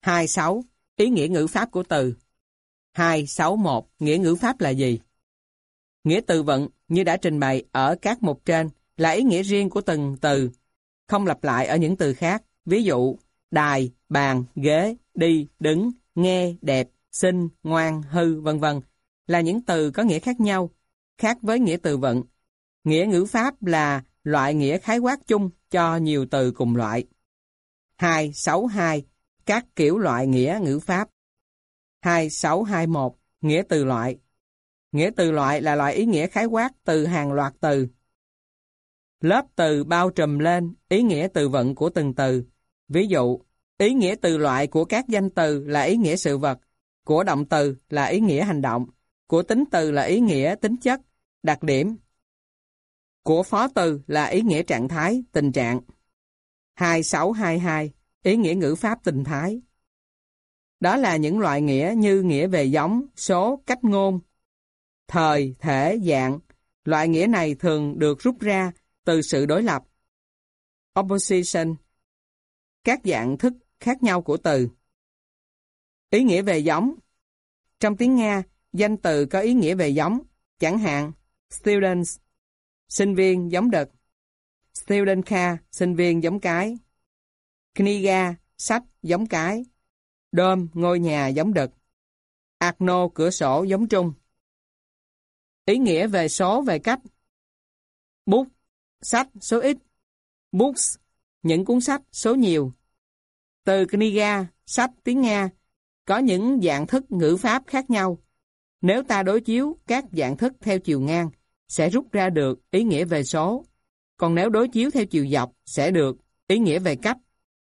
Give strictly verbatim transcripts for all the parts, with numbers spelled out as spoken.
hai sáu. Ý nghĩa ngữ pháp của từ. hai sáu một. Nghĩa ngữ pháp là gì? Nghĩa từ vựng như đã trình bày ở các mục trên là ý nghĩa riêng của từng từ, không lặp lại ở những từ khác. Ví dụ, đài, bàn, ghế, đi, đứng, nghe, đẹp, xinh, ngoan, hư, vân vân là những từ có nghĩa khác nhau, khác với nghĩa từ vựng. Nghĩa ngữ pháp là loại nghĩa khái quát chung cho nhiều từ cùng loại. hai sáu hai. Các kiểu loại nghĩa ngữ pháp. hai sáu hai một. Nghĩa từ loại. Nghĩa từ loại là loại ý nghĩa khái quát từ hàng loạt từ. Lớp từ bao trùm lên ý nghĩa từ vựng của từng từ. Ví dụ, ý nghĩa từ loại của các danh từ là ý nghĩa sự vật, của động từ là ý nghĩa hành động, của tính từ là ý nghĩa tính chất, đặc điểm, của phó từ là ý nghĩa trạng thái, tình trạng. hai sáu hai hai. Ý nghĩa ngữ pháp tình thái. Đó là những loại nghĩa như nghĩa về giống, số, cách ngôn, thời, thể, dạng. Loại nghĩa này thường được rút ra từ sự đối lập, opposition, các dạng thức khác nhau của từ. Ý nghĩa về giống. Trong tiếng Nga, danh từ có ý nghĩa về giống, chẳng hạn students, sinh viên giống đực, studentka, sinh viên giống cái, kniga, sách giống cái, dom, ngôi nhà giống đực, okno, cửa sổ giống trung. Ý nghĩa về số về cách. Book, sách, số ít, books, những cuốn sách, số nhiều. Từ kniga, sách tiếng Nga, có những dạng thức ngữ pháp khác nhau. Nếu ta đối chiếu các dạng thức theo chiều ngang, sẽ rút ra được ý nghĩa về số. Còn nếu đối chiếu theo chiều dọc, sẽ được ý nghĩa về cách.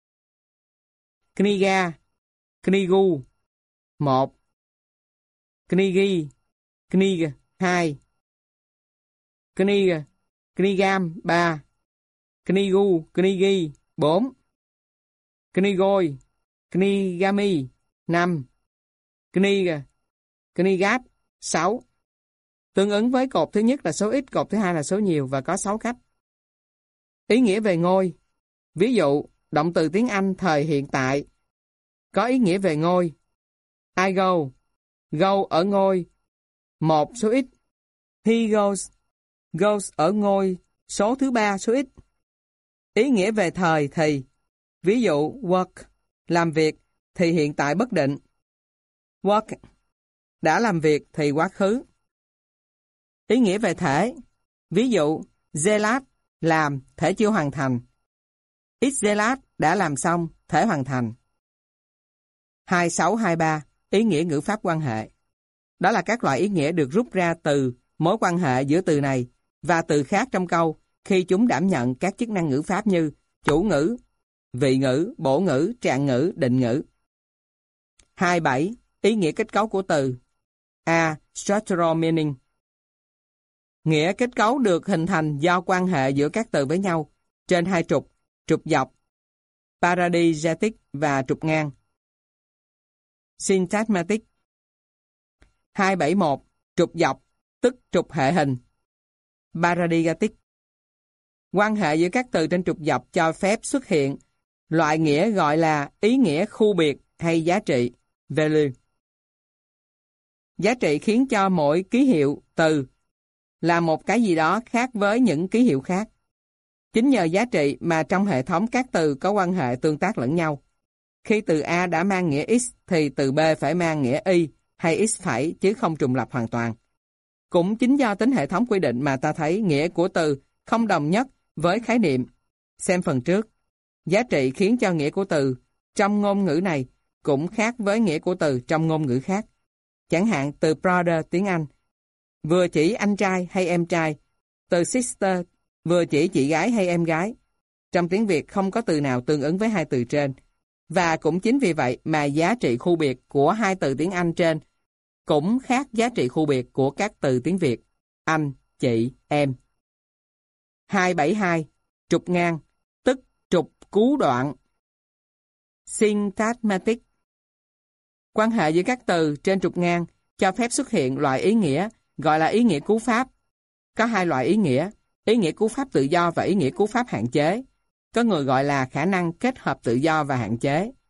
Kniga, knigu, một. Knigi, knig, hai. Knig, knigam, ba. Knigu, knigi, bốn. Knigoi, knigami, năm. Knig, knigat, sáu. Tương ứng với cột thứ nhất là số ít, cột thứ hai là số nhiều và có sáu cách. Ý nghĩa về ngôi. Ví dụ, động từ tiếng Anh thời hiện tại có ý nghĩa về ngôi. I go, go ở ngôi, một số ít. He goes, goes ở ngôi, số thứ ba số ít. Ý nghĩa về thời thì. Ví dụ, work, làm việc, thì hiện tại bất định. Work, đã làm việc thì quá khứ. Ý nghĩa về thể. Ví dụ, zelat, làm, thể chưa hoàn thành. Is zelat, đã làm xong, thể hoàn thành. hai sáu hai ba. Ý nghĩa ngữ pháp quan hệ. Đó là các loại ý nghĩa được rút ra từ mối quan hệ giữa từ này và từ khác trong câu khi chúng đảm nhận các chức năng ngữ pháp như chủ ngữ, vị ngữ, bổ ngữ, trạng ngữ, định ngữ. hai bảy. Ý nghĩa kết cấu của từ. A. Structural meaning. Nghĩa kết cấu được hình thành do quan hệ giữa các từ với nhau trên hai trục, trục dọc, paradigmatic và trục ngang, syntagmatic. hai bảy một. Trục dọc, tức trục hệ hình, paradigmatic. Quan hệ giữa các từ trên trục dọc cho phép xuất hiện loại nghĩa gọi là ý nghĩa khu biệt hay giá trị, value. Giá trị khiến cho mỗi ký hiệu từ là một cái gì đó khác với những ký hiệu khác. Chính nhờ giá trị mà trong hệ thống các từ có quan hệ tương tác lẫn nhau. Khi từ A đã mang nghĩa X thì từ B phải mang nghĩa Y hay X phẩy chứ không trùng lặp hoàn toàn. Cũng chính do tính hệ thống quy định mà ta thấy nghĩa của từ không đồng nhất với khái niệm. Xem phần trước. Giá trị khiến cho nghĩa của từ trong ngôn ngữ này cũng khác với nghĩa của từ trong ngôn ngữ khác. Chẳng hạn từ brother tiếng Anh vừa chỉ anh trai hay em trai, từ sister vừa chỉ chị gái hay em gái. Trong tiếng Việt không có từ nào tương ứng với hai từ trên. Và cũng chính vì vậy mà giá trị khu biệt của hai từ tiếng Anh trên cũng khác giá trị khu biệt của các từ tiếng Việt, anh, chị, em. hai bảy hai. Trục ngang, tức trục cú đoạn. Syntagmatic. Quan hệ giữa các từ trên trục ngang cho phép xuất hiện loại ý nghĩa gọi là ý nghĩa cú pháp. Có hai loại ý nghĩa, ý nghĩa cú pháp tự do và ý nghĩa cú pháp hạn chế. Có người gọi là khả năng kết hợp tự do và hạn chế.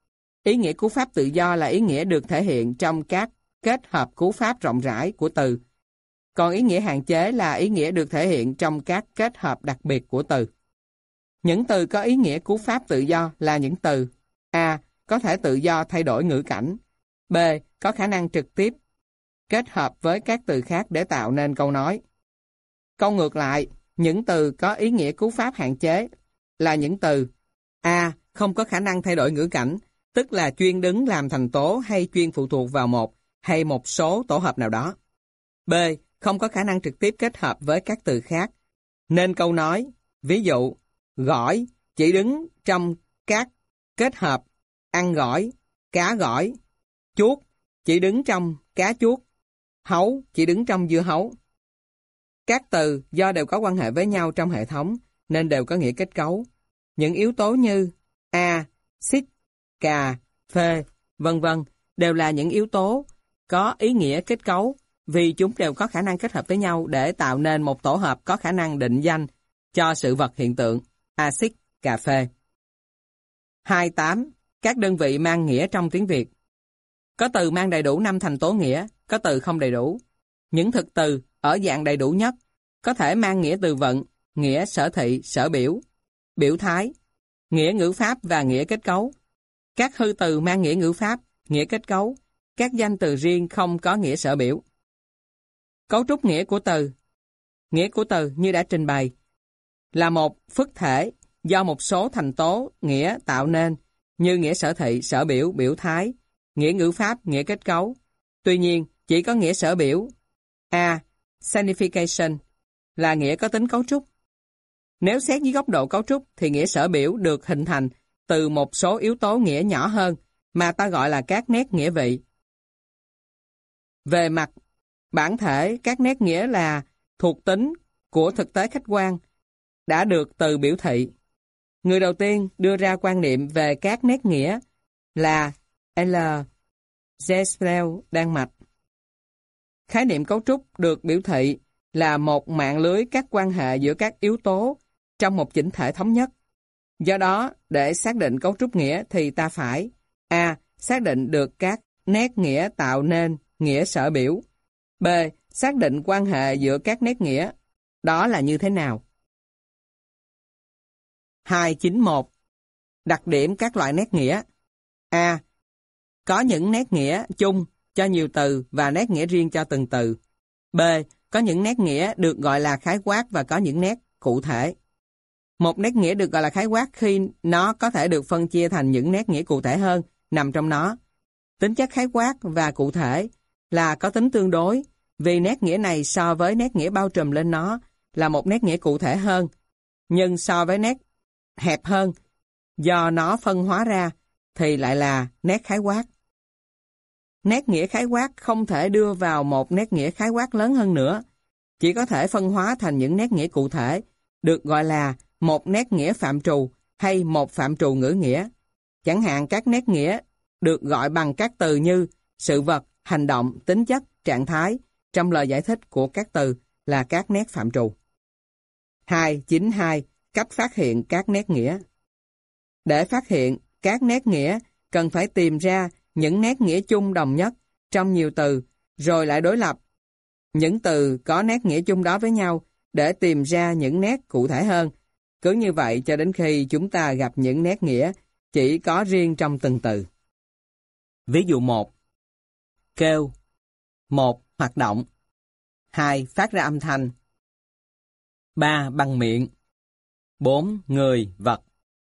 Ý nghĩa cú pháp tự do là ý nghĩa được thể hiện trong các kết hợp cú pháp rộng rãi của từ. Còn ý nghĩa hạn chế là ý nghĩa được thể hiện trong các kết hợp đặc biệt của từ. Những từ có ý nghĩa cú pháp tự do là những từ A. Có thể tự do thay đổi ngữ cảnh. B. Có khả năng trực tiếp kết hợp với các từ khác để tạo nên câu nói. Câu ngược lại, những từ có ý nghĩa cú pháp hạn chế là những từ A. Không có khả năng thay đổi ngữ cảnh, tức là chuyên đứng làm thành tố hay chuyên phụ thuộc vào một hay một số tổ hợp nào đó. B. Không có khả năng trực tiếp kết hợp với các từ khác. Nên câu nói, ví dụ, gỏi chỉ đứng trong các kết hợp ăn gỏi, cá gỏi, chuốt chỉ đứng trong cá chuốt, hấu chỉ đứng trong dưa hấu. Các từ do đều có quan hệ với nhau trong hệ thống nên đều có nghĩa kết cấu. Những yếu tố như a, xích, cà, phê, vân vân đều là những yếu tố có ý nghĩa kết cấu vì chúng đều có khả năng kết hợp với nhau để tạo nên một tổ hợp có khả năng định danh cho sự vật hiện tượng, axit, cà phê. hai mươi tám. Các đơn vị mang nghĩa trong tiếng Việt. Có từ mang đầy đủ năm thành tố nghĩa, có từ không đầy đủ. Những thực từ ở dạng đầy đủ nhất có thể mang nghĩa từ vựng, nghĩa sở thị, sở biểu, biểu thái, nghĩa ngữ pháp và nghĩa kết cấu. Các hư từ mang nghĩa ngữ pháp, nghĩa kết cấu, các danh từ riêng không có nghĩa sở biểu. Cấu trúc nghĩa của từ. Nghĩa của từ như đã trình bày là một phức thể do một số thành tố nghĩa tạo nên như nghĩa sở thị, sở biểu, biểu thái, nghĩa ngữ pháp, nghĩa kết cấu. Tuy nhiên, chỉ có nghĩa sở biểu A. Signification là nghĩa có tính cấu trúc. Nếu xét dưới góc độ cấu trúc thì nghĩa sở biểu được hình thành từ một số yếu tố nghĩa nhỏ hơn mà ta gọi là các nét nghĩa vị. Về mặt bản thể, các nét nghĩa là thuộc tính của thực tế khách quan đã được từ biểu thị. Người đầu tiên đưa ra quan niệm về các nét nghĩa là L. Zesel, Đan Mạch. Khái niệm cấu trúc được biểu thị là một mạng lưới các quan hệ giữa các yếu tố trong một chỉnh thể thống nhất. Do đó, để xác định cấu trúc nghĩa thì ta phải A. Xác định được các nét nghĩa tạo nên nghĩa sở biểu. B. Xác định quan hệ giữa các nét nghĩa. Đó là như thế nào? hai chín một. Đặc điểm các loại nét nghĩa. A. Có những nét nghĩa chung cho nhiều từ và nét nghĩa riêng cho từng từ. B. Có những nét nghĩa được gọi là khái quát và có những nét cụ thể. Một nét nghĩa được gọi là khái quát khi nó có thể được phân chia thành những nét nghĩa cụ thể hơn nằm trong nó. Tính chất khái quát và cụ thể là có tính tương đối vì nét nghĩa này so với nét nghĩa bao trùm lên nó là một nét nghĩa cụ thể hơn, nhưng so với nét hẹp hơn do nó phân hóa ra thì lại là nét khái quát. Nét nghĩa khái quát không thể đưa vào một nét nghĩa khái quát lớn hơn nữa, chỉ có thể phân hóa thành những nét nghĩa cụ thể, được gọi là một nét nghĩa phạm trù hay một phạm trù ngữ nghĩa. Chẳng hạn các nét nghĩa được gọi bằng các từ như sự vật, hành động, tính chất, trạng thái trong lời giải thích của các từ là các nét phạm trù. hai chín hai. Cách phát hiện các nét nghĩa. Để phát hiện các nét nghĩa, cần phải tìm ra những nét nghĩa chung đồng nhất trong nhiều từ, rồi lại đối lập những từ có nét nghĩa chung đó với nhau để tìm ra những nét cụ thể hơn. Cứ như vậy cho đến khi chúng ta gặp những nét nghĩa chỉ có riêng trong từng từ. Ví dụ một. Kêu. Một. Hoạt động. Hai. Phát ra âm thanh. Ba. Bằng miệng. Bốn. Người, vật.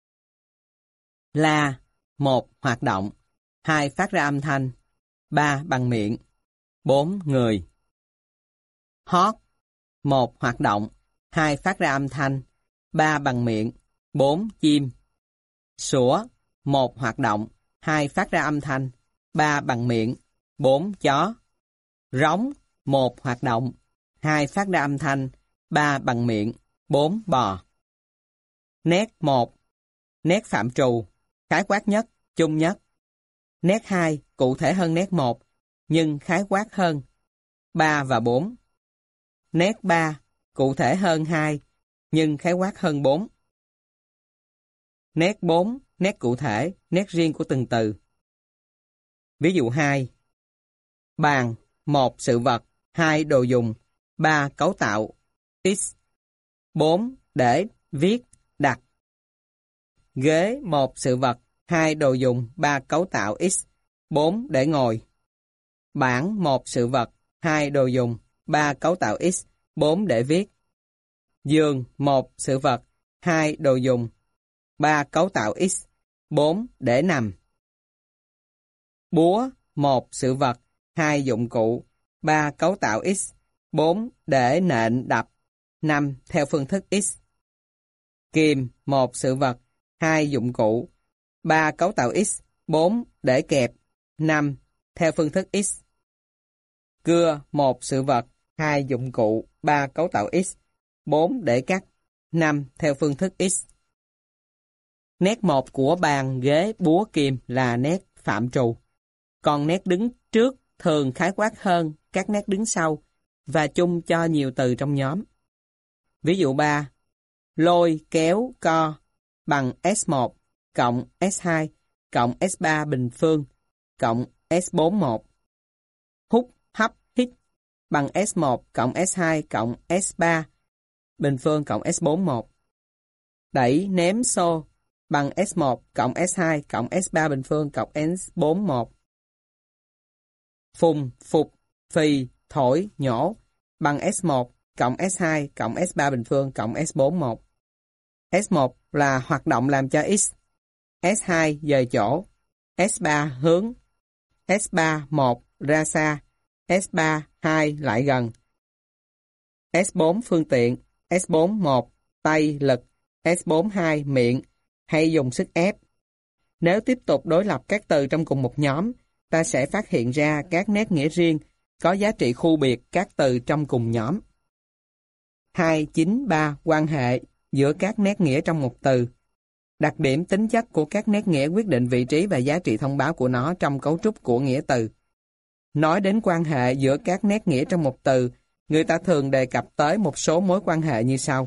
La. Một. Hoạt động. Hai. Phát ra âm thanh. Ba. Bằng miệng. Bốn. Người. Hót. Một. Hoạt động. Hai. Phát ra âm thanh. Ba. Bằng miệng. Bốn. Chim. Sủa. Một. Hoạt động. Hai. Phát ra âm thanh. Ba. Bằng miệng. Bốn. Chó. Rống. Một. Hoạt động. Hai. Phát ra âm thanh. Ba. Bằng miệng. Bốn. Bò. Nét một. Nét phạm trù, khái quát nhất, chung nhất. Nét hai. Cụ thể hơn nét một, nhưng khái quát hơn ba và bốn. Nét ba. Cụ thể hơn hai, nhưng khái quát hơn bốn. Nét bốn. Nét cụ thể, nét riêng của từng từ. Ví dụ hai. Bàn, một sự vật, hai đồ dùng, ba cấu tạo, x, bốn để viết, đặt. Ghế, một sự vật, hai đồ dùng, ba cấu tạo, x, bốn để ngồi. Bảng, một sự vật, hai đồ dùng, ba cấu tạo, x, bốn để viết. Giường, một sự vật, hai đồ dùng, ba cấu tạo, x, bốn để nằm. Búa, một sự vật, hai dụng cụ, ba cấu tạo, x, bốn để nện đập, năm theo phương thức x. Kìm, một sự vật, hai dụng cụ, ba cấu tạo, x, bốn để kẹp, năm theo phương thức x. Cưa, một sự vật, hai dụng cụ, ba cấu tạo, x, bốn để cắt, năm theo phương thức x. Nét một của bàn, ghế, búa, kìm là nét phạm trù. Còn nét đứng trước thường khái quát hơn các nét đứng sau và chung cho nhiều từ trong nhóm. Ví dụ ba. Lôi, kéo, co bằng S một cộng S hai cộng S ba bình phương cộng S bốn một. Hút, hấp, hít bằng S một cộng S hai cộng S ba bình phương cộng S bốn một. Đẩy, ném, xô bằng S một cộng S hai cộng S ba bình phương cộng S bốn một. Phùng, phục, phì, thổi, nhổ bằng S một cộng S hai cộng S ba bình phương cộng S bốn một. S một là hoạt động làm cho x, S hai dời chỗ, S ba hướng, S ba một ra xa, S ba hai lại gần. S bốn phương tiện, S bốn một tay, lực, S bốn hai miệng hay dùng sức ép. Nếu tiếp tục đối lập các từ trong cùng một nhóm, ta sẽ phát hiện ra các nét nghĩa riêng có giá trị khu biệt các từ trong cùng nhóm. hai chín ba quan hệ giữa các nét nghĩa trong một từ. Đặc điểm tính chất của các nét nghĩa quyết định vị trí và giá trị thông báo của nó trong cấu trúc của nghĩa từ. Nói đến quan hệ giữa các nét nghĩa trong một từ, người ta thường đề cập tới một số mối quan hệ như sau.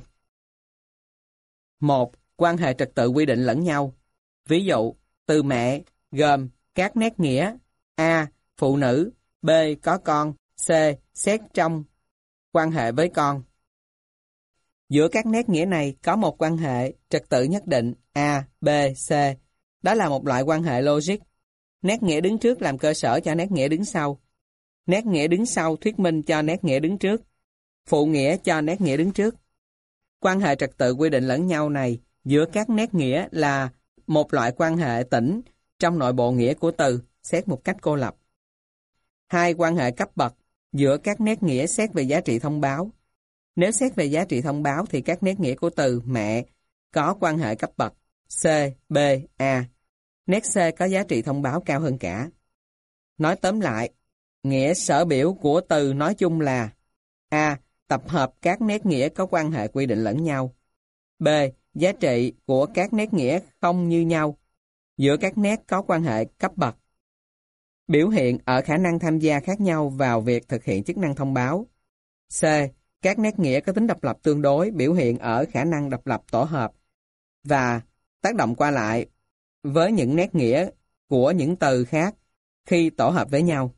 một. Quan hệ trật tự quy định lẫn nhau. Ví dụ, từ mẹ gồm các nét nghĩa A. Phụ nữ, B. Có con, C. Xét trong quan hệ với con. Giữa các nét nghĩa này có một quan hệ trật tự nhất định A, B, C. Đó là một loại quan hệ logic. Nét nghĩa đứng trước làm cơ sở cho nét nghĩa đứng sau. Nét nghĩa đứng sau thuyết minh cho nét nghĩa đứng trước. Phụ nghĩa cho nét nghĩa đứng trước. Quan hệ trật tự quy định lẫn nhau này giữa các nét nghĩa là một loại quan hệ tĩnh trong nội bộ nghĩa của từ, xét một cách cô lập. Hai, quan hệ cấp bậc giữa các nét nghĩa xét về giá trị thông báo. Nếu xét về giá trị thông báo thì các nét nghĩa của từ mẹ có quan hệ cấp bậc C, B, A. Nét C có giá trị thông báo cao hơn cả. Nói tóm lại, nghĩa sở biểu của từ nói chung là A. Tập hợp các nét nghĩa có quan hệ quy định lẫn nhau. B. Giá trị của các nét nghĩa không như nhau giữa các nét có quan hệ cấp bậc. Biểu hiện ở khả năng tham gia khác nhau vào việc thực hiện chức năng thông báo. C. Các nét nghĩa có tính độc lập tương đối biểu hiện ở khả năng độc lập tổ hợp và tác động qua lại với những nét nghĩa của những từ khác khi tổ hợp với nhau.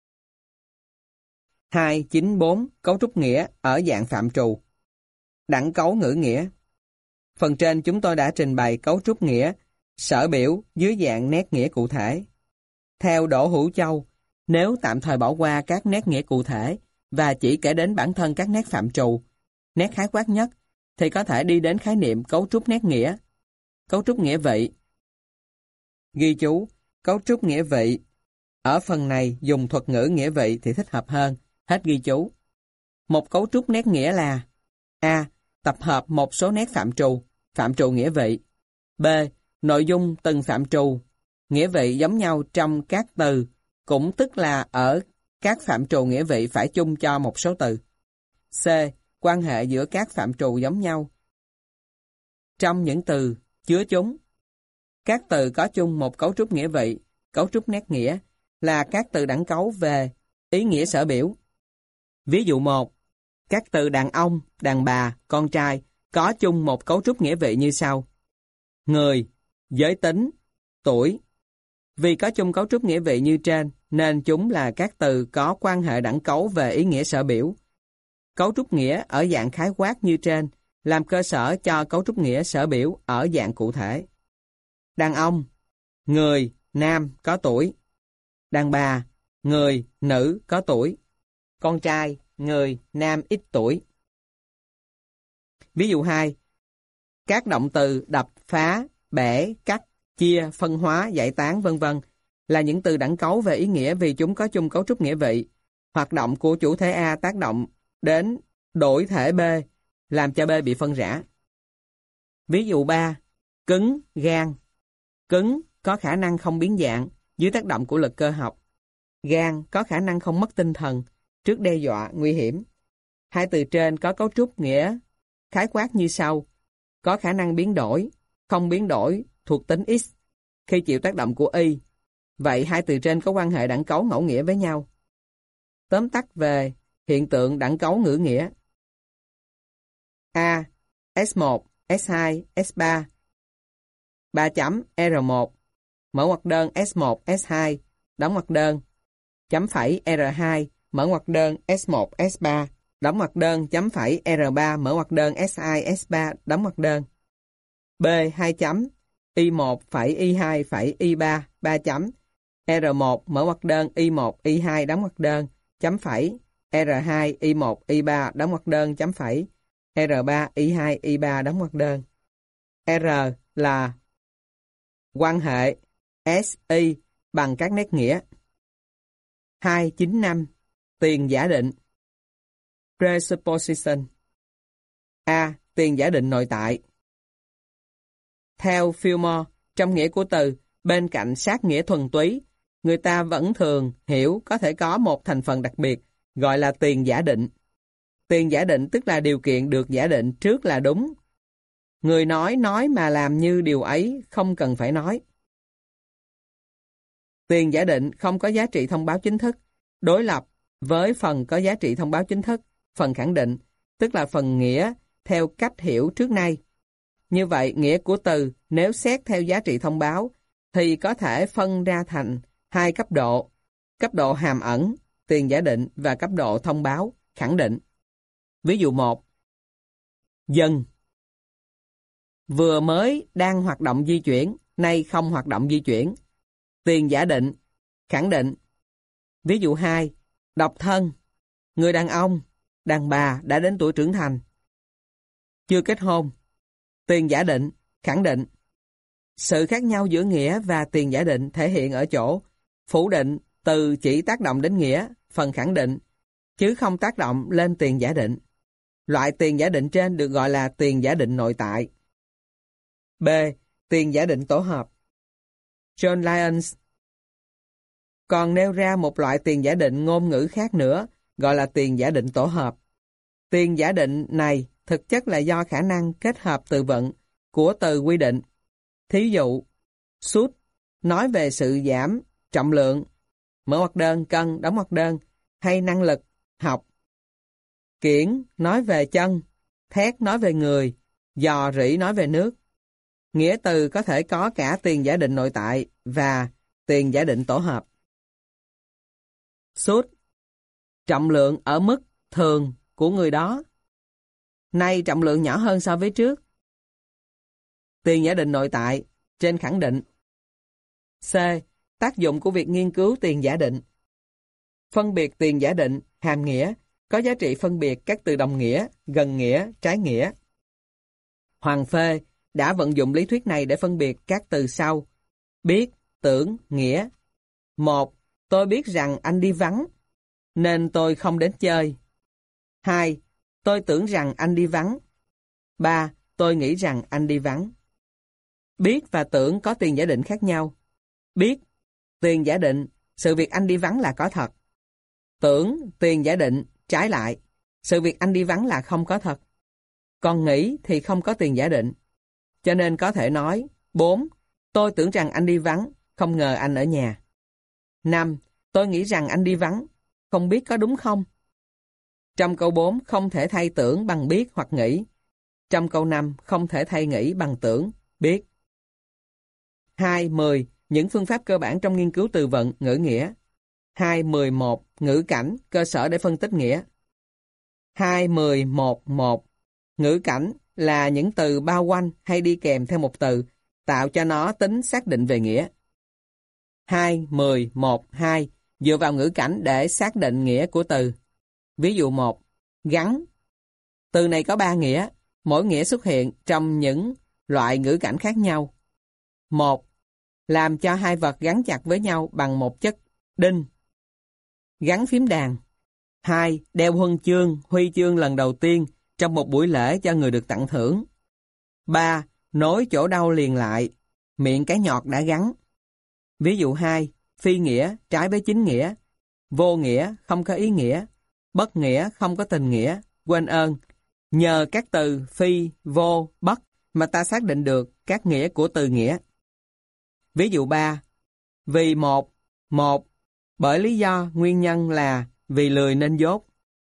hai chín bốn. Cấu trúc nghĩa ở dạng phạm trù. Đẳng cấu ngữ nghĩa. Phần trên chúng tôi đã trình bày cấu trúc nghĩa sở biểu dưới dạng nét nghĩa cụ thể. Theo Đỗ Hữu Châu, nếu tạm thời bỏ qua các nét nghĩa cụ thể và chỉ kể đến bản thân các nét phạm trù, nét khái quát nhất, thì có thể đi đến khái niệm cấu trúc nét nghĩa. Cấu trúc nghĩa vị. Ghi chú, cấu trúc nghĩa vị. Ở phần này dùng thuật ngữ nghĩa vị thì thích hợp hơn. Hết ghi chú. Một cấu trúc nét nghĩa là A. Tập hợp một số nét phạm trù, phạm trù nghĩa vị. B. Nội dung từng phạm trù, nghĩa vị giống nhau trong các từ, cũng tức là ở các phạm trù nghĩa vị phải chung cho một số từ. C. Quan hệ giữa các phạm trù giống nhau trong những từ chứa chúng. Các từ có chung một cấu trúc nghĩa vị, cấu trúc nét nghĩa, là các từ đẳng cấu về ý nghĩa sở biểu. Ví dụ một. Các từ đàn ông, đàn bà, con trai có chung một cấu trúc nghĩa vị như sau. Người, giới tính, tuổi. Vì có chung cấu trúc nghĩa vị như trên, nên chúng là các từ có quan hệ đẳng cấu về ý nghĩa sở biểu. Cấu trúc nghĩa ở dạng khái quát như trên, làm cơ sở cho cấu trúc nghĩa sở biểu ở dạng cụ thể. Đàn ông, người, nam, có tuổi. Đàn bà, người, nữ, có tuổi. Con trai, người, nam, ít tuổi. Ví dụ hai. Các động từ đập, phá, bẻ, cắt, chia, phân hóa, giải tán, vân vân là những từ đẳng cấu về ý nghĩa vì chúng có chung cấu trúc nghĩa vị. Hoạt động của chủ thể A tác động đến đổi thể B, làm cho B bị phân rã. Ví dụ ba. Cứng, gan. Cứng có khả năng không biến dạng dưới tác động của lực cơ học. Gan có khả năng không mất tinh thần trước đe dọa, nguy hiểm. Hai từ trên có cấu trúc nghĩa khái quát như sau. Có khả năng biến đổi, không biến đổi thuộc tính X khi chịu tác động của Y. Vậy hai từ trên có quan hệ đẳng cấu ngẫu nghĩa với nhau. Tóm tắt về hiện tượng đẳng cấu ngữ nghĩa. A. S một, S hai, S ba. ba chấm R một. Mở ngoặc đơn S một, S hai, đóng ngoặc đơn. Chấm phẩy R hai, mở ngoặc đơn S một, S ba, đóng ngoặc đơn. Chấm phẩy R ba, mở ngoặc đơn S hai, S ba, đóng ngoặc đơn. B. hai chấm Y một phẩy Y hai phẩy Y ba, ba chấm R một, mở ngoặc đơn Y một, Y hai, đóng ngoặc đơn. Chấm phẩy R hai, Y một, Y ba, đóng ngoặc đơn. Chấm phẩy R ba, Y hai, Y ba, đóng ngoặc đơn. R là quan hệ S, Y bằng các nét nghĩa. hai chín năm. Tiền giả định. Presupposition. A. Tiền giả định nội tại. Theo Fillmore, trong nghĩa của từ, bên cạnh sát nghĩa thuần túy, người ta vẫn thường hiểu có thể có một thành phần đặc biệt, gọi là tiền giả định. Tiền giả định tức là điều kiện được giả định trước là đúng. Người nói nói mà làm như điều ấy không cần phải nói. Tiền giả định không có giá trị thông báo chính thức, đối lập với phần có giá trị thông báo chính thức, phần khẳng định, tức là phần nghĩa theo cách hiểu trước nay. Như vậy, nghĩa của từ nếu xét theo giá trị thông báo thì có thể phân ra thành hai cấp độ, cấp độ hàm ẩn, tiền giả định và cấp độ thông báo, khẳng định. Ví dụ một. Dần. Vừa mới đang hoạt động di chuyển, nay không hoạt động di chuyển. Tiền giả định, khẳng định. Ví dụ hai. Độc thân. Người đàn ông, đàn bà đã đến tuổi trưởng thành. Chưa kết hôn. Tiền giả định, khẳng định. Sự khác nhau giữa nghĩa và tiền giả định thể hiện ở chỗ phủ định từ chỉ tác động đến nghĩa, phần khẳng định, chứ không tác động lên tiền giả định. Loại tiền giả định trên được gọi là tiền giả định nội tại. B. Tiền giả định tổ hợp. John Lyons còn nêu ra một loại tiền giả định ngôn ngữ khác nữa, gọi là tiền giả định tổ hợp. Tiền giả định này thực chất là do khả năng kết hợp từ vựng của từ quy định. Thí dụ, should nói về sự giảm trọng lượng, mở ngoặc đơn, cân, đóng ngoặc đơn, hay năng lực, học. Kiển nói về chân, thét nói về người, dò rỉ nói về nước. Nghĩa từ có thể có cả tiền giả định nội tại và tiền giả định tổ hợp. Should, trọng lượng ở mức thường của người đó. Nay trọng lượng nhỏ hơn so với trước. Tiền giả định nội tại, trên khẳng định. C. Tác dụng của việc nghiên cứu tiền giả định. Phân biệt tiền giả định, hàm nghĩa, có giá trị phân biệt các từ đồng nghĩa, gần nghĩa, trái nghĩa. Hoàng Phê đã vận dụng lý thuyết này để phân biệt các từ sau. Biết, tưởng, nghĩa. Một. Tôi biết rằng anh đi vắng, nên tôi không đến chơi. Hai. Tôi tưởng rằng anh đi vắng. Ba. Tôi nghĩ rằng anh đi vắng. Biết và tưởng có tiền giả định khác nhau. Biết, tiền giả định, sự việc anh đi vắng là có thật. Tưởng, tiền giả định, trái lại, sự việc anh đi vắng là không có thật. Còn nghĩ thì không có tiền giả định. Cho nên có thể nói, bốn. Tôi tưởng rằng anh đi vắng, không ngờ anh ở nhà. năm. Tôi nghĩ rằng anh đi vắng, không biết có đúng không? Trong câu bốn không thể thay tưởng bằng biết hoặc nghĩ. Trong câu năm không thể thay nghĩ bằng tưởng, biết. hai. mười. Những phương pháp cơ bản trong nghiên cứu từ vựng, ngữ nghĩa. hai mười một. Ngữ cảnh, cơ sở để phân tích nghĩa. hai mười một một. Ngữ cảnh là những từ bao quanh hay đi kèm theo một từ, tạo cho nó tính xác định về nghĩa. hai mười một hai. Dựa vào ngữ cảnh để xác định nghĩa của từ. Ví dụ một. Gắn. Từ này có ba nghĩa, mỗi nghĩa xuất hiện trong những loại ngữ cảnh khác nhau. một. Làm cho hai vật gắn chặt với nhau bằng một chất đinh. Gắn phím đàn. hai. Đeo huân chương, huy chương lần đầu tiên trong một buổi lễ cho người được tặng thưởng. ba. Nối chỗ đau liền lại, miệng cái nhọt đã gắn. Ví dụ hai. Phi nghĩa, trái với chính nghĩa. Vô nghĩa, không có ý nghĩa. Bất nghĩa, không có tình nghĩa. Quên ơn. Nhờ các từ phi, vô, bất mà ta xác định được các nghĩa của từ nghĩa. Ví dụ ba. Vì một, một. Bởi lý do, nguyên nhân là vì lười nên dốt.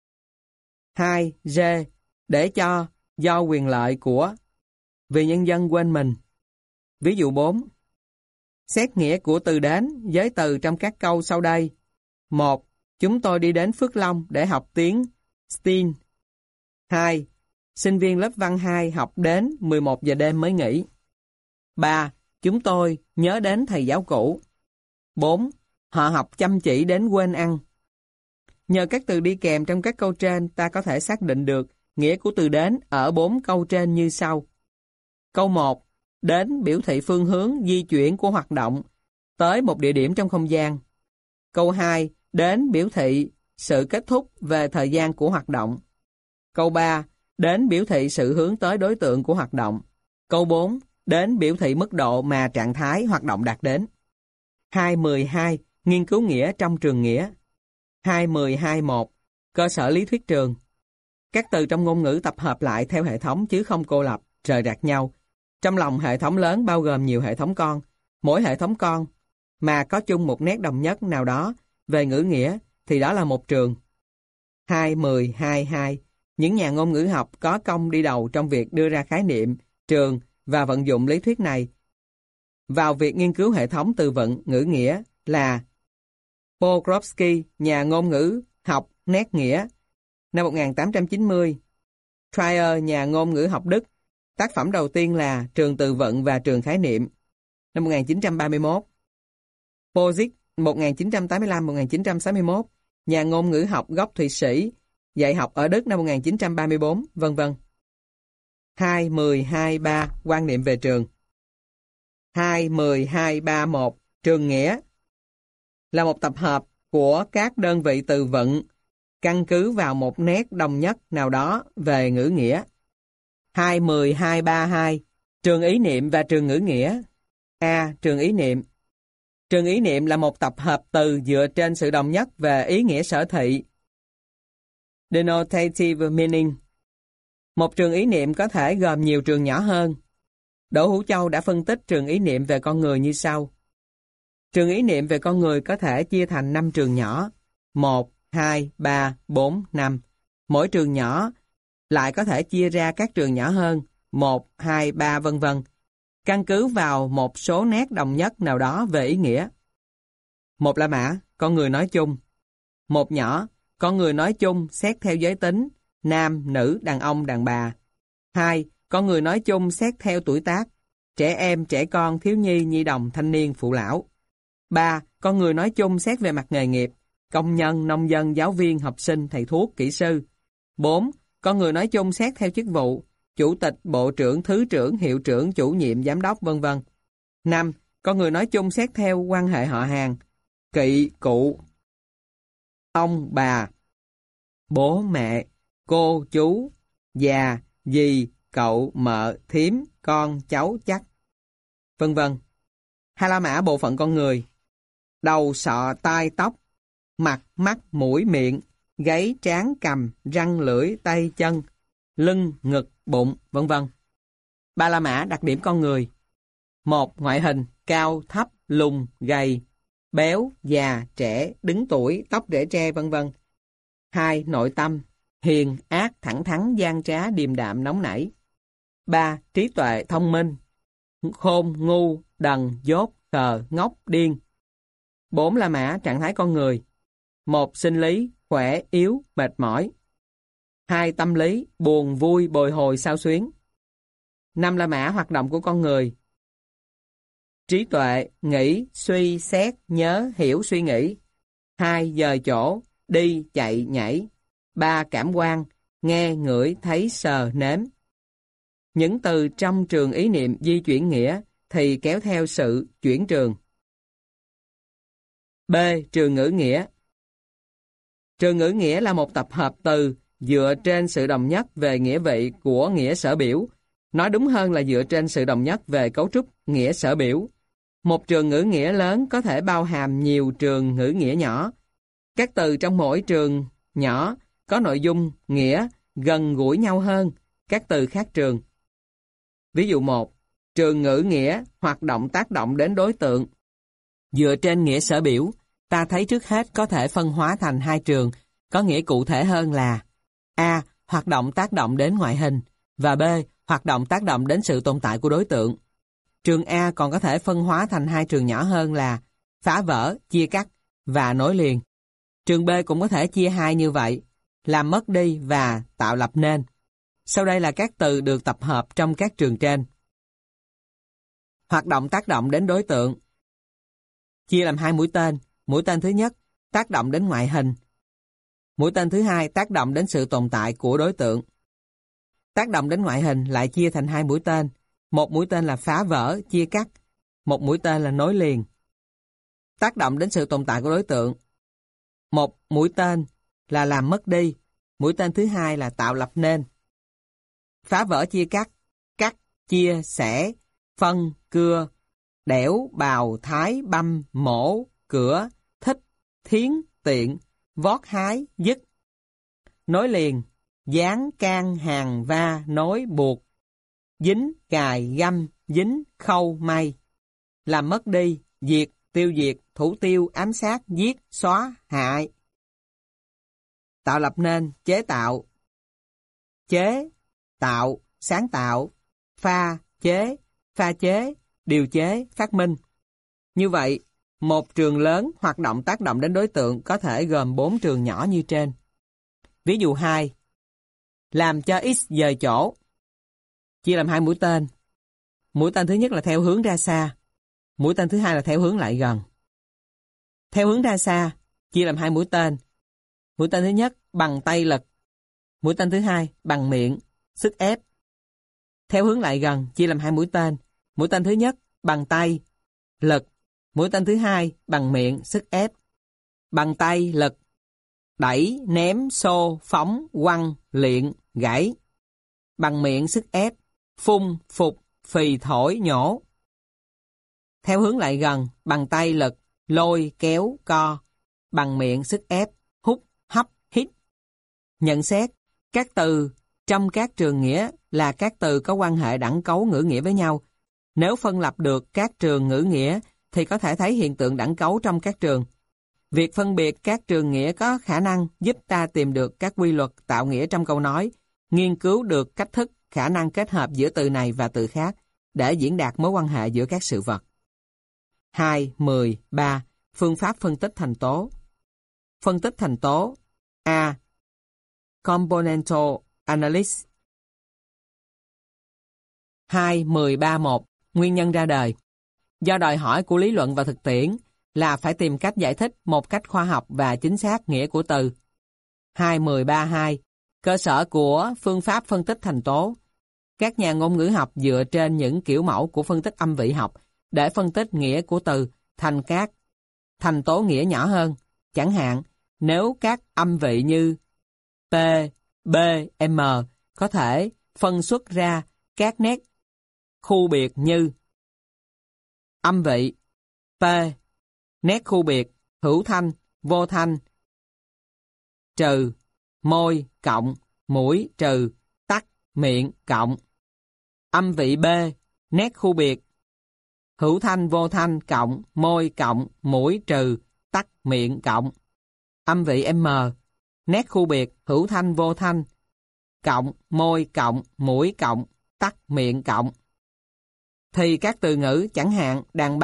hai. Rê. Để cho, do quyền lợi của. Vì nhân dân quên mình. Ví dụ bốn. Xét nghĩa của từ đến với từ trong các câu sau đây. một. Chúng tôi đi đến Phước Long để học tiếng Steen. hai. Sinh viên lớp văn hai học đến mười một giờ đêm mới nghỉ. ba. Chúng tôi nhớ đến thầy giáo cũ. bốn. Họ học chăm chỉ đến quên ăn. Nhờ các từ đi kèm trong các câu trên, ta có thể xác định được nghĩa của từ đến ở bốn câu trên như sau. Câu một. Đến biểu thị phương hướng di chuyển của hoạt động tới một địa điểm trong không gian. Câu hai. Đến biểu thị sự kết thúc về thời gian của hoạt động. Câu ba. Đến biểu thị sự hướng tới đối tượng của hoạt động. Câu bốn. Đến biểu thị mức độ mà trạng thái hoạt động đạt đến. hai mười hai. Nghiên cứu nghĩa trong trường nghĩa. hai mười hai một. Cơ sở lý thuyết trường. Các từ trong ngôn ngữ tập hợp lại theo hệ thống chứ không cô lập, rời rạc nhau. Trong lòng hệ thống lớn bao gồm nhiều hệ thống con. Mỗi hệ thống con mà có chung một nét đồng nhất nào đó về ngữ nghĩa thì đó là một trường. hai mười hai hai. Những nhà ngôn ngữ học có công đi đầu trong việc đưa ra khái niệm, trường và vận dụng lý thuyết này vào việc nghiên cứu hệ thống từ vựng, ngữ nghĩa là Pokrovsky, nhà ngôn ngữ học nét nghĩa, năm một nghìn tám trăm chín mươi. Trier, nhà ngôn ngữ học Đức, tác phẩm đầu tiên là Trường từ vựng và trường khái niệm, năm một nghìn chín trăm ba mươi mốt. Posic, một nghìn chín trăm tám mươi lăm đến một nghìn chín trăm sáu mươi mốt, nhà ngôn ngữ học gốc Thụy Sĩ, dạy học ở Đức năm một nghìn chín trăm ba mươi tư, vân vân. hai mười hai ba. Quan niệm về trường. hai mười hai ba một. Trường nghĩa là một tập hợp của các đơn vị từ vựng căn cứ vào một nét đồng nhất nào đó về ngữ nghĩa. hai mười hai ba hai. Trường ý niệm và trường ngữ nghĩa. A. Trường ý niệm. Trường ý niệm là một tập hợp từ dựa trên sự đồng nhất về ý nghĩa sở thị. Denotative meaning. Một trường ý niệm có thể gồm nhiều trường nhỏ hơn. Đỗ Hữu Châu đã phân tích trường ý niệm về con người như sau. Trường ý niệm về con người có thể chia thành năm trường nhỏ. một, hai, ba, bốn, năm. Mỗi trường nhỏ lại có thể chia ra các trường nhỏ hơn. một, hai, ba, vân vân. Căn cứ vào một số nét đồng nhất nào đó về ý nghĩa. Một là mã, con người nói chung. Một nhỏ, con người nói chung xét theo giới tính, nam, nữ, đàn ông, đàn bà. Hai, con người nói chung xét theo tuổi tác, trẻ em, trẻ con, thiếu nhi, nhi đồng, thanh niên, phụ lão. Ba, con người nói chung xét về mặt nghề nghiệp, công nhân, nông dân, giáo viên, học sinh, thầy thuốc, kỹ sư. Bốn, con người nói chung xét theo chức vụ, chủ tịch, bộ trưởng, thứ trưởng, hiệu trưởng, chủ nhiệm, giám đốc, vân vân. Năm, con người nói chung xét theo quan hệ họ hàng, kỵ, cụ, ông, bà, bố, mẹ, cô, chú, già, dì, cậu, mợ, thím, con, cháu, chắc, vân vân. Hai la mã bộ phận con người: đầu, sọ, tai, tóc, mặt, mắt, mũi, miệng, gáy, trán, cằm, răng, lưỡi, tay, chân, lưng, ngực, bụng, vân vân. Ba la mã đặc điểm con người: một. Ngoại hình: cao, thấp, lùn, gầy, béo, già, trẻ, đứng tuổi, tóc rễ tre, vân vân. Hai. Nội tâm: hiền, ác, thẳng thắn, gian trá, điềm đạm, nóng nảy. Ba. Trí tuệ, thông minh: khôn, ngu, đần, dốt, khờ, ngốc, điên. Bốn La Mã trạng thái con người. Một sinh lý, khỏe, yếu, mệt mỏi. Hai tâm lý, buồn, vui, bồi hồi, xao xuyến. Năm La Mã hoạt động của con người. Trí tuệ, nghĩ, suy, xét, nhớ, hiểu, suy nghĩ. Hai dời chỗ, đi, chạy, nhảy. Ba cảm quan, nghe, ngửi, thấy, sờ, nếm. Những từ trong trường ý niệm di chuyển nghĩa thì kéo theo sự chuyển trường. B. Trường ngữ nghĩa. Trường ngữ nghĩa là một tập hợp từ dựa trên sự đồng nhất về nghĩa vị của nghĩa sở biểu. Nói đúng hơn là dựa trên sự đồng nhất về cấu trúc nghĩa sở biểu. Một trường ngữ nghĩa lớn có thể bao hàm nhiều trường ngữ nghĩa nhỏ. Các từ trong mỗi trường nhỏ có nội dung, nghĩa gần gũi nhau hơn các từ khác trường. Ví dụ một, trường ngữ nghĩa hoạt động tác động đến đối tượng. Dựa trên nghĩa sở biểu, ta thấy trước hết có thể phân hóa thành hai trường, có nghĩa cụ thể hơn là A. Hoạt động tác động đến ngoại hình và B. Hoạt động tác động đến sự tồn tại của đối tượng. Trường A còn có thể phân hóa thành hai trường nhỏ hơn là phá vỡ, chia cắt và nối liền. Trường B cũng có thể chia hai như vậy, làm mất đi và tạo lập nên. Sau đây là các từ được tập hợp trong các trường trên. Hoạt động tác động đến đối tượng. Chia làm hai mũi tên. Mũi tên thứ nhất, tác động đến ngoại hình. Mũi tên thứ hai, tác động đến sự tồn tại của đối tượng. Tác động đến ngoại hình lại chia thành hai mũi tên. Một mũi tên là phá vỡ, chia cắt. Một mũi tên là nối liền. Tác động đến sự tồn tại của đối tượng. Một mũi tên là làm mất đi. Mũi tên thứ hai là tạo lập nên. Phá vỡ, chia cắt. Cắt, chia, xẻ, phân, cưa, đẽo, bào, thái, băm, mổ, cửa, thích, thiến, tiện, vót, hái, dứt. Nối liền, dán, can, hàng, va, nối, buộc, dính, cài, găm, dính, khâu, may. Làm mất đi, diệt, tiêu diệt, thủ tiêu, ám sát, giết, xóa, hại. Tạo lập nên, chế tạo. Chế, tạo, sáng tạo, pha, chế, pha chế, điều chế, phát minh. Như vậy, một trường lớn hoạt động tác động đến đối tượng có thể gồm bốn trường nhỏ như trên. Ví dụ hai. Làm cho X dời chỗ. Chia làm hai mũi tên. Mũi tên thứ nhất là theo hướng ra xa. Mũi tên thứ hai là theo hướng lại gần. Theo hướng ra xa, chia làm hai mũi tên. Mũi tên thứ nhất bằng tay lực. Mũi tên thứ hai bằng miệng, sức ép. Theo hướng lại gần, chia làm hai mũi tên. Mũi tên thứ nhất bằng tay, lực. Mũi tên thứ hai bằng miệng, sức ép. Bằng tay, lực. Đẩy, ném, xô, phóng, quăng, liệng, gãy. Bằng miệng, sức ép. Phun, phục, phì, thổi, nhổ. Theo hướng lại gần, bằng tay, lực. Lôi, kéo, co. Bằng miệng, sức ép. Hút, hấp, hít. Nhận xét, các từ trong các trường nghĩa là các từ có quan hệ đẳng cấu ngữ nghĩa với nhau. Nếu phân lập được các trường ngữ nghĩa thì có thể thấy hiện tượng đẳng cấu trong các trường. Việc phân biệt các trường nghĩa có khả năng giúp ta tìm được các quy luật tạo nghĩa trong câu nói, nghiên cứu được cách thức, khả năng kết hợp giữa từ này và từ khác để diễn đạt mối quan hệ giữa các sự vật. hai, mười, ba. Phương pháp phân tích thành tố. Phân tích thành tố. A. Componental Analysis. hai, mười, ba, một. Nguyên nhân ra đời. Do đòi hỏi của lý luận và thực tiễn là phải tìm cách giải thích một cách khoa học và chính xác nghĩa của từ. hai, mười, ba, hai. Cơ sở của phương pháp phân tích thành tố. Các nhà ngôn ngữ học dựa trên những kiểu mẫu của phân tích âm vị học để phân tích nghĩa của từ thành các thành tố nghĩa nhỏ hơn. Chẳng hạn, nếu các âm vị như P, B, M có thể phân xuất ra các nét khu biệt như âm vị P, nét khu biệt hữu thanh, vô thanh, trừ, môi, cộng, mũi, trừ, tắc, miệng, cộng. Âm vị B, nét khu biệt hữu thanh, vô thanh, cộng, môi, cộng, mũi, trừ, tắc, miệng, cộng. Âm vị M, nét khu biệt hữu thanh, vô thanh, cộng, môi, cộng, mũi, cộng, tắc, miệng, cộng. Thì các từ ngữ chẳng hạn đàn bà,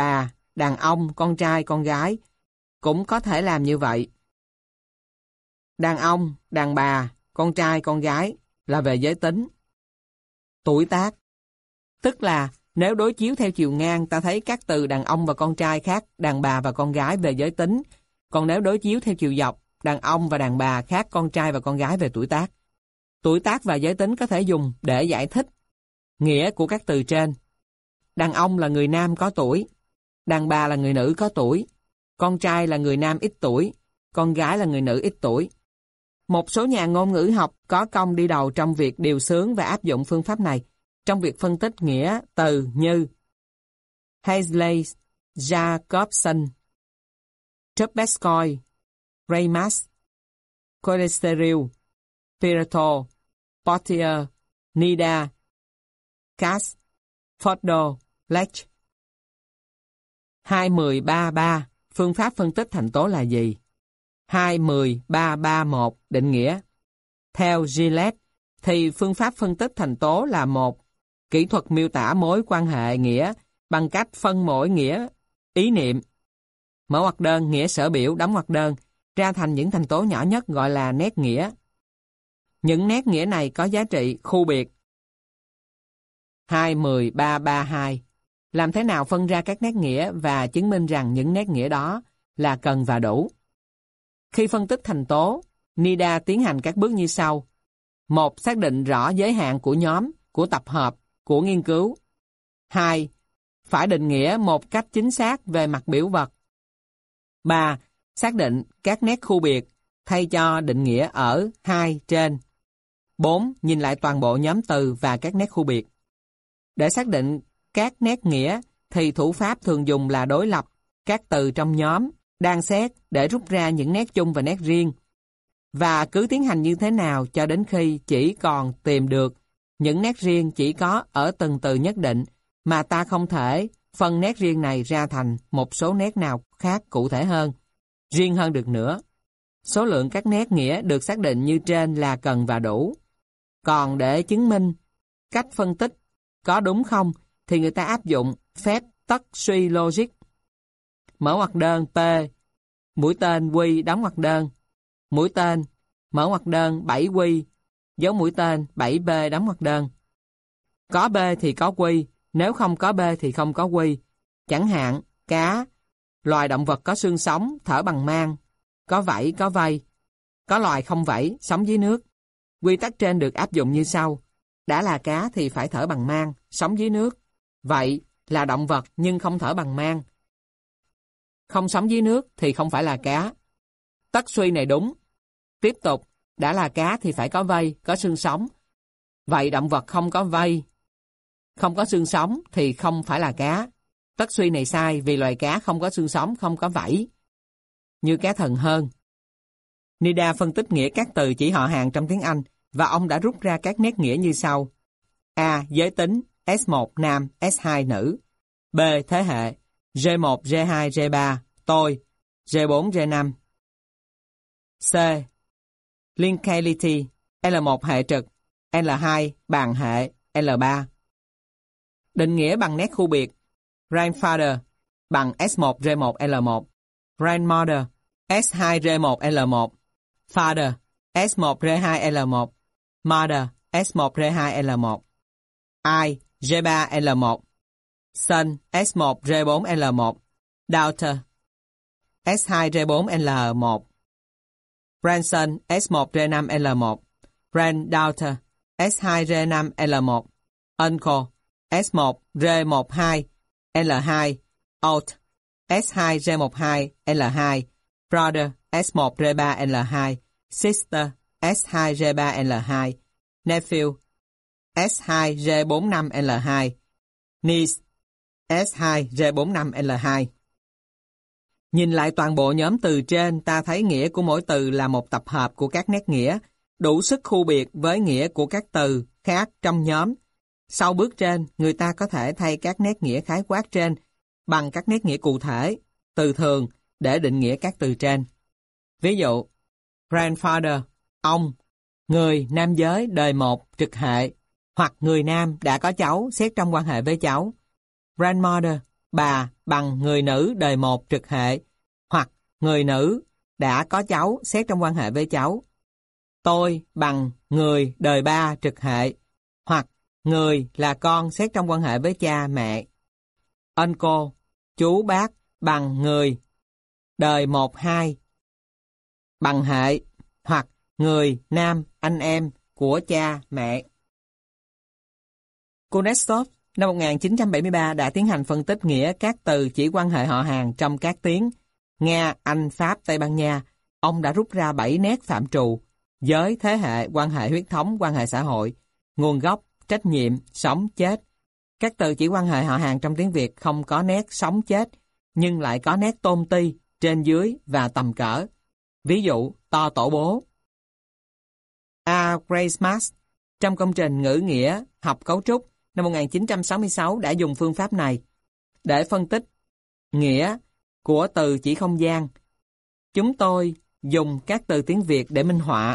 đàn ông, con trai, con gái cũng có thể làm như vậy. Đàn ông, đàn bà, con trai, con gái là về giới tính. Tuổi tác, tức là nếu đối chiếu theo chiều ngang, ta thấy các từ đàn ông và con trai khác đàn bà và con gái về giới tính. Còn nếu đối chiếu theo chiều dọc, đàn ông và đàn bà khác con trai và con gái về tuổi tác. Tuổi tác và giới tính có thể dùng để giải thích nghĩa của các từ trên. Đàn ông là người nam có tuổi, đàn bà là người nữ có tuổi, con trai là người nam ít tuổi, con gái là người nữ ít tuổi. Một số nhà ngôn ngữ học có công đi đầu trong việc điều xướng và áp dụng phương pháp này trong việc phân tích nghĩa từ như Hazley, Jacobson, Trubetskoy, Reimers, Colesterol, Pirato, Portier, Nida, Cass, Fordo, Lech. hai mười ba ba phương pháp phân tích thành tố là gì? hai mười ba ba một định nghĩa. Theo Gillette thì phương pháp phân tích thành tố là một kỹ thuật miêu tả mối quan hệ nghĩa bằng cách phân mỗi nghĩa ý niệm, mở ngoặc đơn, nghĩa sở biểu, đóng ngoặc đơn, ra thành những thành tố nhỏ nhất gọi là nét nghĩa. Những nét nghĩa này có giá trị khu biệt. hai mười ba ba hai làm thế nào phân ra các nét nghĩa và chứng minh rằng những nét nghĩa đó là cần và đủ? Khi phân tích thành tố, Nida tiến hành các bước như sau. một. Xác định rõ giới hạn của nhóm, của tập hợp, của nghiên cứu. hai. Phải định nghĩa một cách chính xác về mặt biểu vật. ba. Xác định các nét khu biệt thay cho định nghĩa ở hai trên. bốn. Nhìn lại toàn bộ nhóm từ và các nét khu biệt. Để xác định các nét nghĩa thì thủ pháp thường dùng là đối lập các từ trong nhóm, đan xét để rút ra những nét chung và nét riêng. Và cứ tiến hành như thế nào cho đến khi chỉ còn tìm được những nét riêng chỉ có ở từng từ nhất định mà ta không thể phân nét riêng này ra thành một số nét nào khác cụ thể hơn, riêng hơn được nữa. Số lượng các nét nghĩa được xác định như trên là cần và đủ. Còn để chứng minh cách phân tích có đúng không thì người ta áp dụng phép tất suy logic. Mở ngoặc đơn P, mũi tên Q đóng ngoặc đơn, mũi tên, mở ngoặc đơn bảy Q, dấu mũi tên bảy B đóng ngoặc đơn. Có B thì có Q, nếu không có B thì không có Q. Chẳng hạn, cá, loài động vật có xương sống, thở bằng mang, có vảy, có vây. Có loài không vảy, sống dưới nước. Quy tắc trên được áp dụng như sau. Đã là cá thì phải thở bằng mang, sống dưới nước. Vậy là động vật nhưng không thở bằng mang. Không sống dưới nước thì không phải là cá. Tất suy này đúng. Tiếp tục, đã là cá thì phải có vây, có xương sống. Vậy động vật không có vây, không có xương sống thì không phải là cá. Tất suy này sai vì loài cá không có xương sống, không có vảy, như cá thần hơn. Nida phân tích nghĩa các từ chỉ họ hàng trong tiếng Anh và ông đã rút ra các nét nghĩa như sau. A. Giới tính S một nam, S hai nữ. B. Thế hệ G một, G hai, G ba, tôi, G bốn, G năm. C. Linkability L một hệ trực, L hai bàn hệ, L ba. Định nghĩa bằng nét khu biệt. Grandfather bằng S một, G một, L một. Grandmother S hai, G một, L một. Father S một, G hai, L một. Mother S một, G hai, L một. I G ba, L một. Son S một, G bốn, L một. Daughter S hai, G bốn, L một. Grandson S một, G năm, L một. Granddaughter S hai, G năm, L một. Uncle S một, G một, hai, L hai. Aunt S hai, G một, hai, L hai. Brother S một, G ba, L hai. Sister S hai, G ba, L hai. Nephew S hai, G bốn, năm, L hai. Niece S hai, G bốn, năm, L hai. Nhìn lại toàn bộ nhóm từ trên, ta thấy nghĩa của mỗi từ là một tập hợp của các nét nghĩa, đủ sức khu biệt với nghĩa của các từ khác trong nhóm. Sau bước trên, người ta có thể thay các nét nghĩa khái quát trên bằng các nét nghĩa cụ thể, từ thường để định nghĩa các từ trên. Ví dụ, grandfather, ông, người nam giới đời một trực hệ, hoặc người nam đã có cháu xét trong quan hệ với cháu. Grandmother, bà bằng người nữ đời một trực hệ, hoặc người nữ đã có cháu xét trong quan hệ với cháu. Tôi bằng người đời ba trực hệ, hoặc người là con xét trong quan hệ với cha mẹ. Uncle, chú bác bằng người đời một hai bằng hệ, hoặc người nam anh em của cha mẹ. Kuznetsov năm một nghìn chín trăm bảy mươi ba đã tiến hành phân tích nghĩa các từ chỉ quan hệ họ hàng trong các tiếng Nga, Anh, Pháp, Tây Ban Nha. Ông đã rút ra bảy nét phạm trù: giới, thế hệ, quan hệ huyết thống, quan hệ xã hội, nguồn gốc, trách nhiệm, sống, chết. Các từ chỉ quan hệ họ hàng trong tiếng Việt không có nét sống chết, nhưng lại có nét tôn ti, trên dưới và tầm cỡ. Ví dụ, to tổ bố. A. Graysmith trong công trình ngữ nghĩa học cấu trúc năm một nghìn chín trăm sáu mươi sáu đã dùng phương pháp này để phân tích nghĩa của từ chỉ không gian. Chúng tôi dùng các từ tiếng Việt để minh họa.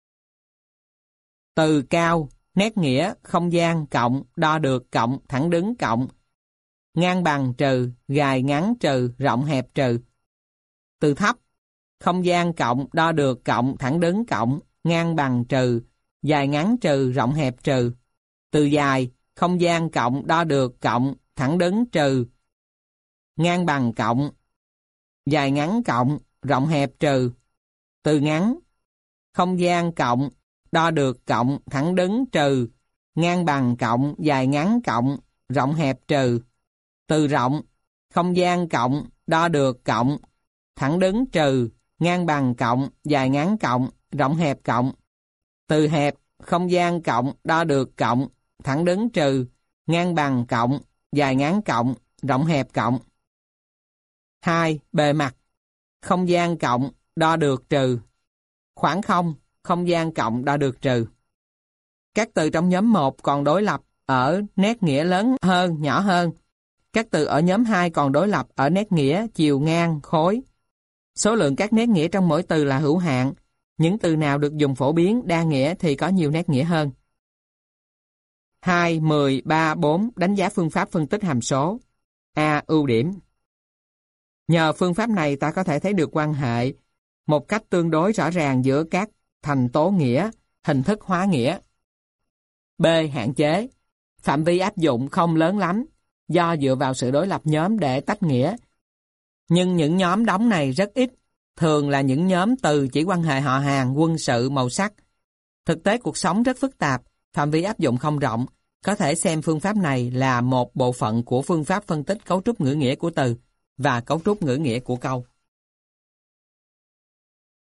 Từ cao, nét nghĩa không gian cộng, đo được cộng, thẳng đứng cộng, ngang bằng trừ, dài ngắn trừ, rộng hẹp trừ. Từ thấp, không gian cộng, đo được cộng, thẳng đứng cộng, ngang bằng trừ, dài ngắn trừ, rộng hẹp trừ. Từ dài, không gian cộng, đo được cộng, thẳng đứng trừ, ngang bằng cộng, dài ngắn cộng, rộng hẹp trừ. Từ ngắn, không gian cộng, đo được cộng, thẳng đứng trừ, ngang bằng cộng, dài ngắn cộng, rộng hẹp trừ. Từ rộng, không gian cộng, đo được cộng, thẳng đứng trừ, ngang bằng cộng, dài ngắn cộng, rộng hẹp cộng. Từ hẹp, không gian cộng, đo được cộng, thẳng đứng trừ, ngang bằng cộng, dài ngắn cộng, rộng hẹp cộng. hai. Bề mặt, không gian cộng, đo được trừ, khoảng không, không gian cộng, đo được trừ. Các từ trong nhóm một còn đối lập ở nét nghĩa lớn hơn, nhỏ hơn. Các từ ở nhóm hai còn đối lập ở nét nghĩa chiều ngang, khối. Số lượng các nét nghĩa trong mỗi từ là hữu hạn. Những từ nào được dùng phổ biến, đa nghĩa thì có nhiều nét nghĩa hơn. hai, mười, ba, bốn đánh giá phương pháp phân tích hàm số. A. Ưu điểm. Nhờ phương pháp này ta có thể thấy được quan hệ một cách tương đối rõ ràng giữa các thành tố nghĩa, hình thức hóa nghĩa. B. Hạn chế. Phạm vi áp dụng không lớn lắm, do dựa vào sự đối lập nhóm để tách nghĩa. Nhưng những nhóm đóng này rất ít, thường là những nhóm từ chỉ quan hệ họ hàng, quân sự, màu sắc. Thực tế cuộc sống rất phức tạp, phạm vi áp dụng không rộng. Có thể xem phương pháp này là một bộ phận của phương pháp phân tích cấu trúc ngữ nghĩa của từ và cấu trúc ngữ nghĩa của câu.